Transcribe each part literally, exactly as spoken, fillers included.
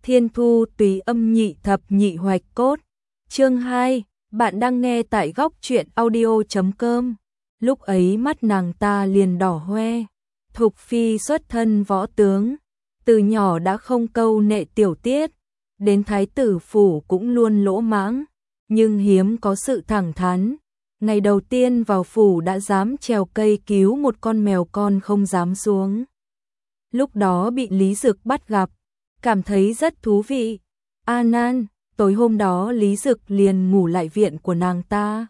Thiên thu tùy âm nhị thập nhị hoạch cốt. Chương hai, bạn đang nghe tại góc truyện audio chấm com. Lúc ấy mắt nàng ta liền đỏ hoe. Thục phi xuất thân võ tướng, từ nhỏ đã không câu nệ tiểu tiết, đến thái tử phủ cũng luôn lỗ mãng, nhưng hiếm có sự thẳng thắn. Ngày đầu tiên vào phủ đã dám trèo cây cứu một con mèo con không dám xuống. Lúc đó bị Lý Dực bắt gặp, cảm thấy rất thú vị. A Nan, tối hôm đó Lý Dực liền ngủ lại viện của nàng ta.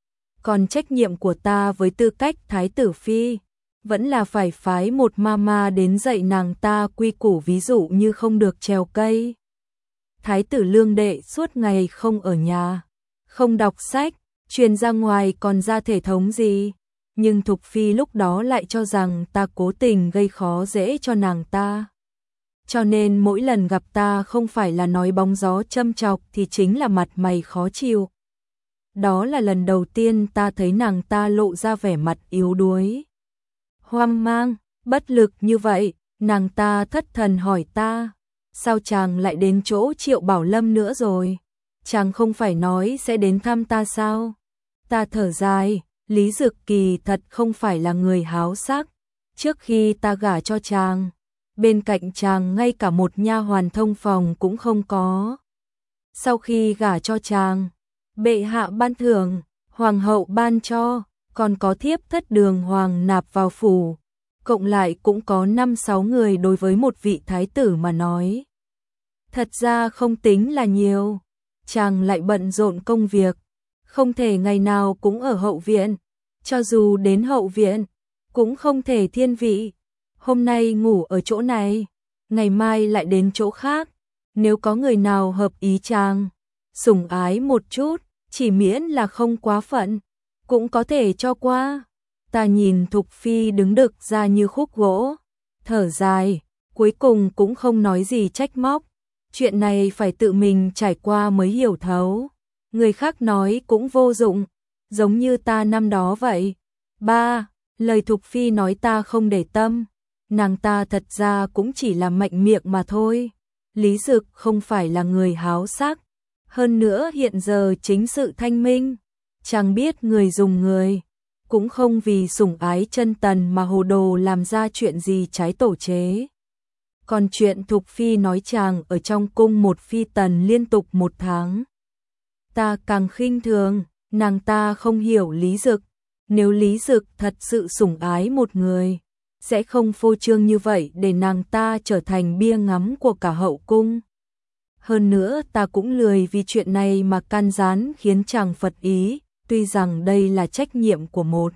Còn trách nhiệm của ta với tư cách thái tử phi, vẫn là phải phái một mama đến dạy nàng ta quy củ, ví dụ như không được trèo cây. Thái tử lương đệ suốt ngày không ở nhà, không đọc sách, truyền ra ngoài còn ra thể thống gì. Nhưng Thục phi lúc đó lại cho rằng ta cố tình gây khó dễ cho nàng ta. Cho nên mỗi lần gặp ta không phải là nói bóng gió châm chọc thì chính là mặt mày khó chịu. Đó là lần đầu tiên ta thấy nàng ta lộ ra vẻ mặt yếu đuối, hoang mang, bất lực như vậy. Nàng ta thất thần hỏi ta, sao chàng lại đến chỗ Triệu Bảo Lâm nữa rồi? Chàng không phải nói sẽ đến thăm ta sao? Ta thở dài, Lý Dực kỳ thật không phải là người háo sắc. Trước khi ta gả cho chàng, bên cạnh chàng ngay cả một nha hoàn thông phòng cũng không có. Sau khi gả cho chàng, bệ hạ ban thưởng, hoàng hậu ban cho, còn có thiếp thất đường hoàng nạp vào phủ, cộng lại cũng có năm sáu người. Đối với một vị thái tử mà nói, thật ra không tính là nhiều. Chàng lại bận rộn công việc, không thể ngày nào cũng ở hậu viện, cho dù đến hậu viện, cũng không thể thiên vị. Hôm nay ngủ ở chỗ này, ngày mai lại đến chỗ khác. Nếu có người nào hợp ý chàng, sủng ái một chút, chỉ miễn là không quá phận, cũng có thể cho qua. Ta nhìn Thục phi đứng đực ra như khúc gỗ, thở dài, cuối cùng cũng không nói gì trách móc. Chuyện này phải tự mình trải qua mới hiểu thấu, người khác nói cũng vô dụng, giống như ta năm đó vậy. Ba, lời Thục phi nói ta không để tâm, nàng ta thật ra cũng chỉ là mạnh miệng mà thôi. Lý Dực không phải là người háo sắc, hơn nữa hiện giờ chính sự thanh minh, chẳng biết người dùng người, cũng không vì sủng ái Chân Tần mà hồ đồ làm ra chuyện gì trái tổ chế. Còn chuyện Thục phi nói chàng ở trong cung một phi tần liên tục một tháng, ta càng khinh thường. Nàng ta không hiểu Lý Dực, nếu Lý Dực thật sự sủng ái một người, sẽ không phô trương như vậy để nàng ta trở thành bia ngắm của cả hậu cung. Hơn nữa ta cũng lười vì chuyện này mà can gián khiến chàng phật ý. Tuy rằng đây là trách nhiệm của một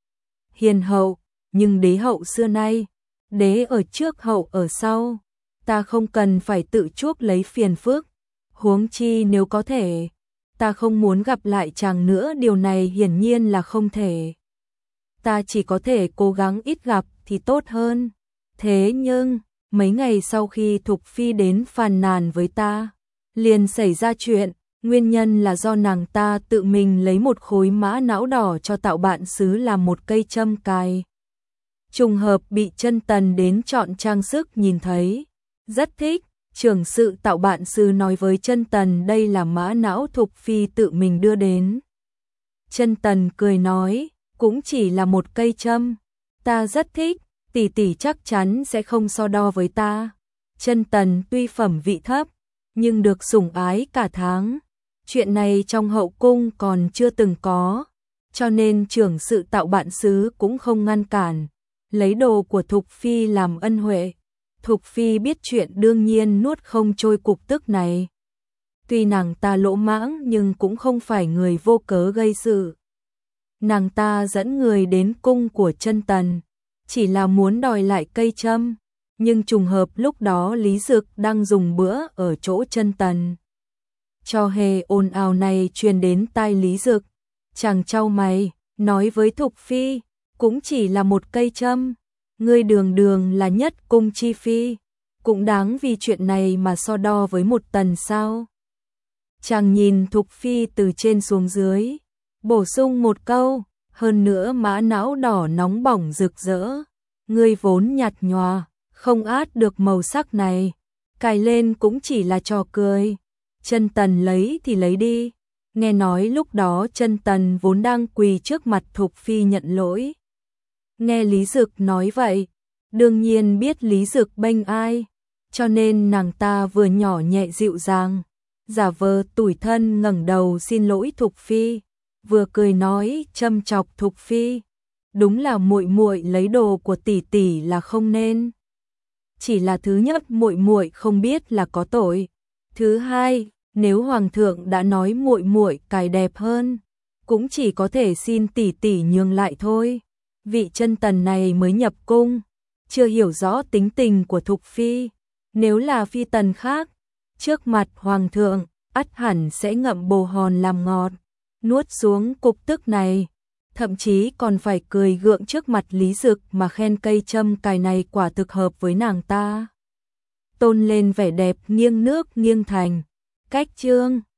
hiền hậu, nhưng đế hậu xưa nay, đế ở trước hậu ở sau, ta không cần phải tự chuốc lấy phiền phức. Huống chi nếu có thể, ta không muốn gặp lại chàng nữa, điều này hiển nhiên là không thể. Ta chỉ có thể cố gắng ít gặp thì tốt hơn. Thế nhưng, mấy ngày sau khi Thục phi đến phàn nàn với ta, liền xảy ra chuyện. Nguyên nhân là do nàng ta tự mình lấy một khối mã não đỏ cho Tạo Bạn Sứ làm một cây châm cài. Trùng hợp bị Chân Tần đến chọn trang sức nhìn thấy, rất thích. Trưởng sự Tạo Bạn Sứ nói với Chân Tần đây là mã não Thục phi tự mình đưa đến. Chân Tần cười nói, cũng chỉ là một cây châm, ta rất thích, tỷ tỷ chắc chắn sẽ không so đo với ta. Chân Tần tuy phẩm vị thấp, nhưng được sủng ái cả tháng. Chuyện này trong hậu cung còn chưa từng có, cho nên trưởng sự Tạo Bạn Sứ cũng không ngăn cản, lấy đồ của Thục phi làm ân huệ. Thục phi biết chuyện đương nhiên nuốt không trôi cục tức này. Tuy nàng ta lỗ mãng nhưng cũng không phải người vô cớ gây sự. Nàng ta dẫn người đến cung của Chân Tần, chỉ là muốn đòi lại cây châm, nhưng trùng hợp lúc đó Lý Dực đang dùng bữa ở chỗ Chân Tần. Cho hề ồn ào này truyền đến tai Lý Dực, chàng chau mày, nói với Thục phi, cũng chỉ là một cây châm, ngươi đường đường là nhất cung chi phi, cũng đáng vì chuyện này mà so đo với một tần sao? Chàng nhìn Thục phi từ trên xuống dưới, bổ sung một câu, hơn nữa mã não đỏ nóng bỏng rực rỡ, ngươi vốn nhạt nhòa, không át được màu sắc này, cài lên cũng chỉ là trò cười. Chân Tần lấy thì lấy đi. Nghe nói lúc đó Chân Tần vốn đang quỳ trước mặt Thục Phi nhận lỗi. Nghe Lý Dực nói vậy, đương nhiên biết Lý Dực bênh ai, cho nên nàng ta vừa nhỏ nhẹ dịu dàng, giả vờ tủi thân ngẩng đầu xin lỗi Thục Phi, vừa cười nói châm chọc Thục Phi, đúng là muội muội lấy đồ của tỷ tỷ là không nên. Chỉ là thứ nhất muội muội không biết là có tội, thứ hai, nếu hoàng thượng đã nói muội muội cài đẹp hơn, cũng chỉ có thể xin tỷ tỷ nhường lại thôi. Vị Chân Tần này mới nhập cung, chưa hiểu rõ tính tình của Thục Phi, nếu là phi tần khác, trước mặt hoàng thượng, ắt hẳn sẽ ngậm bồ hòn làm ngọt, nuốt xuống cục tức này, thậm chí còn phải cười gượng trước mặt Lý Dực mà khen cây châm cài này quả thực hợp với nàng ta. Tôn lên vẻ đẹp nghiêng nước nghiêng thành, cách chương